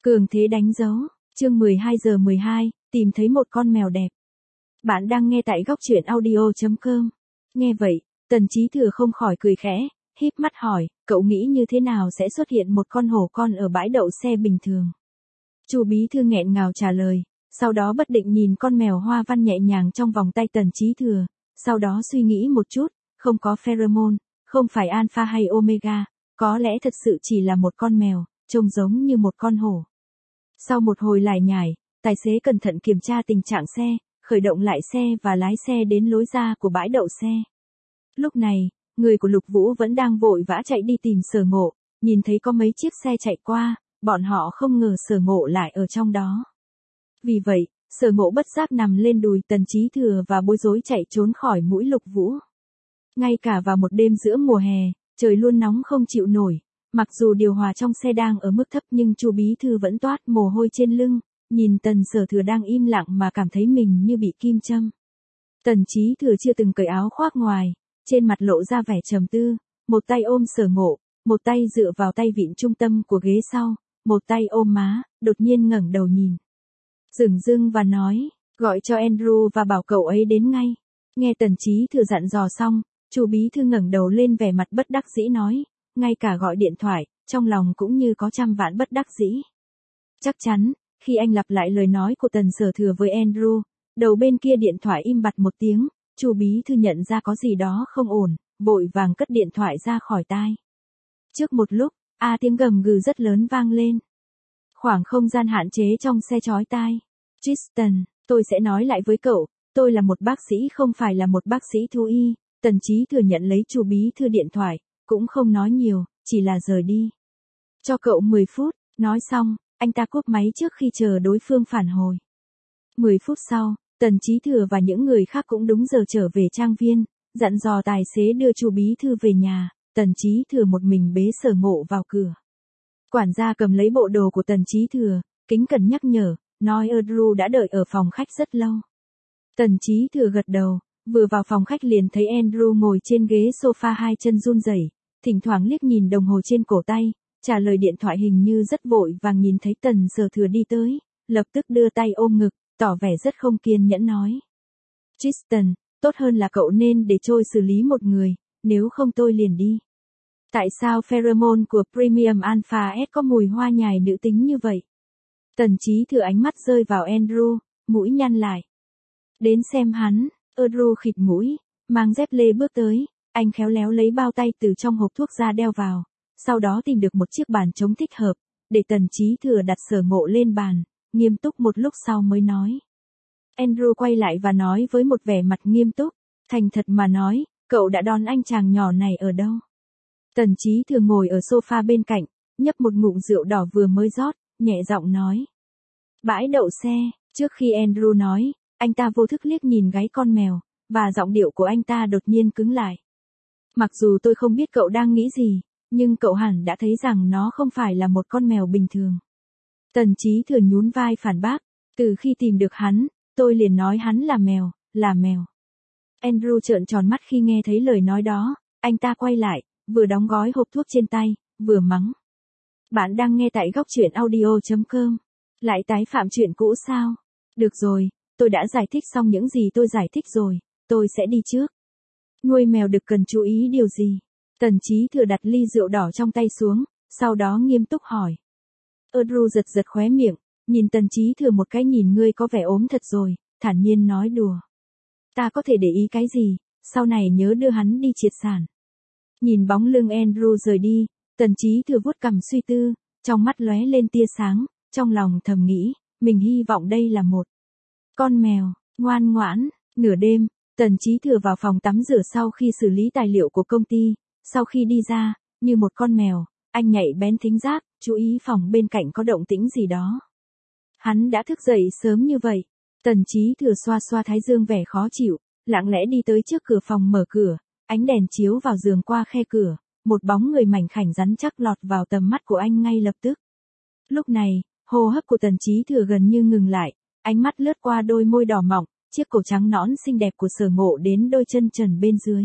Cường thế đánh dấu, chương 12:12, tìm thấy một con mèo đẹp. Bạn đang nghe tại góc truyện audio.com. Nghe vậy, Tần Chí Thừa không khỏi cười khẽ, híp mắt hỏi, cậu nghĩ như thế nào sẽ xuất hiện một con hổ con ở bãi đậu xe bình thường? Chu Bí Thư nghẹn ngào trả lời, sau đó bất định nhìn con mèo hoa văn nhẹ nhàng trong vòng tay Tần Chí Thừa, sau đó suy nghĩ một chút, không có pheromone, không phải alpha hay omega, có lẽ thật sự chỉ là một con mèo, trông giống như một con hổ. Sau một hồi lải nhải, tài xế cẩn thận kiểm tra tình trạng xe, khởi động lại xe và lái xe đến lối ra của bãi đậu xe. Lúc này, người của Lục Vũ vẫn đang vội vã chạy đi tìm Sở Ngộ, nhìn thấy có mấy chiếc xe chạy qua, bọn họ không ngờ Sở Ngộ lại ở trong đó. Vì vậy, Sở Ngộ bất giác nằm lên đùi Tần Chí Thừa và bối rối chạy trốn khỏi mũi Lục Vũ. Ngay cả vào một đêm giữa mùa hè, trời luôn nóng không chịu nổi, mặc dù điều hòa trong xe đang ở mức thấp nhưng Chu Bí Thư vẫn toát mồ hôi trên lưng, nhìn Tần Sở Thừa đang im lặng mà cảm thấy mình như bị kim châm. Tần Chí Thừa chưa từng cởi áo khoác ngoài, trên mặt lộ ra vẻ trầm tư, một tay ôm Sở Ngộ, một tay dựa vào tay vịn trung tâm của ghế sau, một tay ôm má, đột nhiên ngẩng đầu nhìn. Dửng dưng và nói, gọi cho Andrew và bảo cậu ấy đến ngay. Nghe Tần Chí Thừa dặn dò xong, Chu Bí Thư ngẩng đầu lên vẻ mặt bất đắc dĩ nói, ngay cả gọi điện thoại, trong lòng cũng như có trăm vạn bất đắc dĩ. Chắc chắn, khi anh lặp lại lời nói của Tần Sở Thừa với Andrew, đầu bên kia điện thoại im bặt một tiếng, Chu Bí Thư nhận ra có gì đó không ổn, vội vàng cất điện thoại ra khỏi tai. Trước một lúc, tiếng gầm gừ rất lớn vang lên. Khoảng không gian hạn chế trong xe chói tai. Tristan, tôi sẽ nói lại với cậu, tôi là một bác sĩ không phải là một bác sĩ thú y. Tần Chí Thừa nhận lấy Chu Bí Thư điện thoại, cũng không nói nhiều, chỉ là rời đi. Cho cậu 10 phút, nói xong, anh ta cúp máy trước khi chờ đối phương phản hồi. 10 phút sau, Tần Chí Thừa và những người khác cũng đúng giờ trở về trang viên, dặn dò tài xế đưa Chu Bí Thư về nhà, Tần Chí Thừa một mình bế Sở Ngộ vào cửa. Quản gia cầm lấy bộ đồ của Tần Chí Thừa, kính cẩn nhắc nhở, nói Andrew đã đợi ở phòng khách rất lâu. Tần Chí Thừa gật đầu, vừa vào phòng khách liền thấy Andrew ngồi trên ghế sofa hai chân run rẩy, thỉnh thoảng liếc nhìn đồng hồ trên cổ tay, trả lời điện thoại hình như rất vội vàng nhìn thấy Tần Sở Thừa đi tới, lập tức đưa tay ôm ngực, tỏ vẻ rất không kiên nhẫn nói. Tristan, tốt hơn là cậu nên để trôi xử lý một người, nếu không tôi liền đi. Tại sao pheromone của Premium Alpha S có mùi hoa nhài nữ tính như vậy? Tần Chí Thừa ánh mắt rơi vào Andrew, mũi nhăn lại. Đến xem hắn, Andrew khịt mũi, mang dép lê bước tới, anh khéo léo lấy bao tay từ trong hộp thuốc ra đeo vào, sau đó tìm được một chiếc bàn trống thích hợp, để Tần Chí Thừa đặt Sở Ngộ lên bàn, nghiêm túc một lúc sau mới nói. Andrew quay lại và nói với một vẻ mặt nghiêm túc, thành thật mà nói, cậu đã đón anh chàng nhỏ này ở đâu? Tần Chí Thừa ngồi ở sofa bên cạnh, nhấp một ngụm rượu đỏ vừa mới rót, nhẹ giọng nói. Bãi đậu xe, trước khi Andrew nói, anh ta vô thức liếc nhìn gáy con mèo, và giọng điệu của anh ta đột nhiên cứng lại. Mặc dù tôi không biết cậu đang nghĩ gì, nhưng cậu hẳn đã thấy rằng nó không phải là một con mèo bình thường. Tần Chí Thừa nhún vai phản bác, từ khi tìm được hắn, tôi liền nói hắn là mèo, là mèo. Andrew trợn tròn mắt khi nghe thấy lời nói đó, anh ta quay lại, vừa đóng gói hộp thuốc trên tay, vừa mắng. Bạn đang nghe tại góc truyện audio.com. Lại tái phạm chuyện cũ sao? Được rồi, tôi đã giải thích xong những gì tôi giải thích rồi, tôi sẽ đi trước. Nuôi mèo đực cần chú ý điều gì? Tần Chí Thừa đặt ly rượu đỏ trong tay xuống, sau đó nghiêm túc hỏi. Andrew giật giật khóe miệng, nhìn Tần Chí Thừa một cái nhìn ngươi có vẻ ốm thật rồi, thản nhiên nói đùa. Ta có thể để ý cái gì, sau này nhớ đưa hắn đi triệt sản. Nhìn bóng lưng Andrew rời đi, Tần Chí Thừa vuốt cằm suy tư, trong mắt lóe lên tia sáng, trong lòng thầm nghĩ, mình hy vọng đây là một con mèo, ngoan ngoãn. Nửa đêm, Tần Chí Thừa vào phòng tắm rửa sau khi xử lý tài liệu của công ty, sau khi đi ra, như một con mèo, anh nhạy bén thính giác, chú ý phòng bên cạnh có động tĩnh gì đó. Hắn đã thức dậy sớm như vậy, Tần Chí Thừa xoa xoa thái dương vẻ khó chịu, lặng lẽ đi tới trước cửa phòng mở cửa, ánh đèn chiếu vào giường qua khe cửa, một bóng người mảnh khảnh rắn chắc lọt vào tầm mắt của anh ngay lập tức. Lúc này, hô hấp của Tần Chí Thừa gần như ngừng lại, ánh mắt lướt qua đôi môi đỏ mọng, chiếc cổ trắng nõn xinh đẹp của Sở Ngộ đến đôi chân trần bên dưới.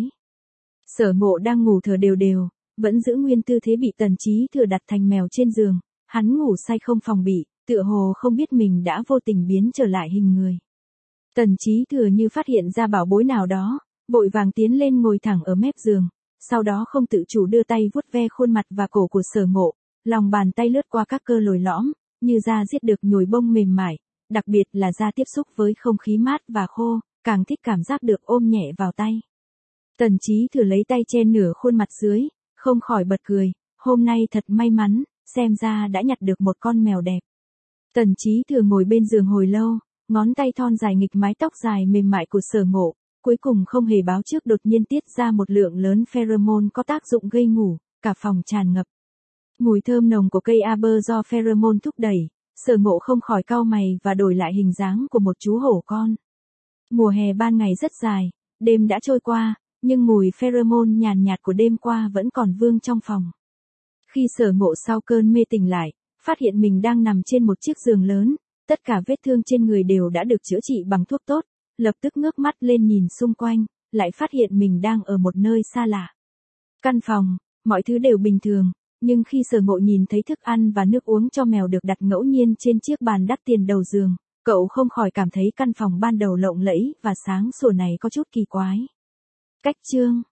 Sở Ngộ đang ngủ thở đều đều, vẫn giữ nguyên tư thế bị Tần Chí Thừa đặt thành mèo trên giường, hắn ngủ say không phòng bị, tựa hồ không biết mình đã vô tình biến trở lại hình người. Tần Chí Thừa như phát hiện ra bảo bối nào đó, vội vàng tiến lên ngồi thẳng ở mép giường, sau đó không tự chủ đưa tay vuốt ve khuôn mặt và cổ của Sở Ngộ, lòng bàn tay lướt qua các cơ lồi lõm, như da giết được nhồi bông mềm mại, đặc biệt là da tiếp xúc với không khí mát và khô, càng thích cảm giác được ôm nhẹ vào tay. Tần Chí Thừa lấy tay che nửa khuôn mặt dưới, không khỏi bật cười, hôm nay thật may mắn, xem ra đã nhặt được một con mèo đẹp. Tần Chí Thừa ngồi bên giường hồi lâu, ngón tay thon dài nghịch mái tóc dài mềm mại của Sở Ngộ, cuối cùng không hề báo trước đột nhiên tiết ra một lượng lớn pheromone có tác dụng gây ngủ, cả phòng tràn ngập. Mùi thơm nồng của cây arbor do pheromone thúc đẩy, Sở Ngộ không khỏi cau mày và đổi lại hình dáng của một chú hổ con. Mùa hè ban ngày rất dài, đêm đã trôi qua, nhưng mùi pheromone nhàn nhạt của đêm qua vẫn còn vương trong phòng. Khi Sở Ngộ sau cơn mê tỉnh lại, phát hiện mình đang nằm trên một chiếc giường lớn, tất cả vết thương trên người đều đã được chữa trị bằng thuốc tốt, lập tức ngước mắt lên nhìn xung quanh, lại phát hiện mình đang ở một nơi xa lạ. Căn phòng, mọi thứ đều bình thường, nhưng khi Sở Ngộ nhìn thấy thức ăn và nước uống cho mèo được đặt ngẫu nhiên trên chiếc bàn đắt tiền đầu giường, cậu không khỏi cảm thấy căn phòng ban đầu lộng lẫy và sáng sủa này có chút kỳ quái. Cách chương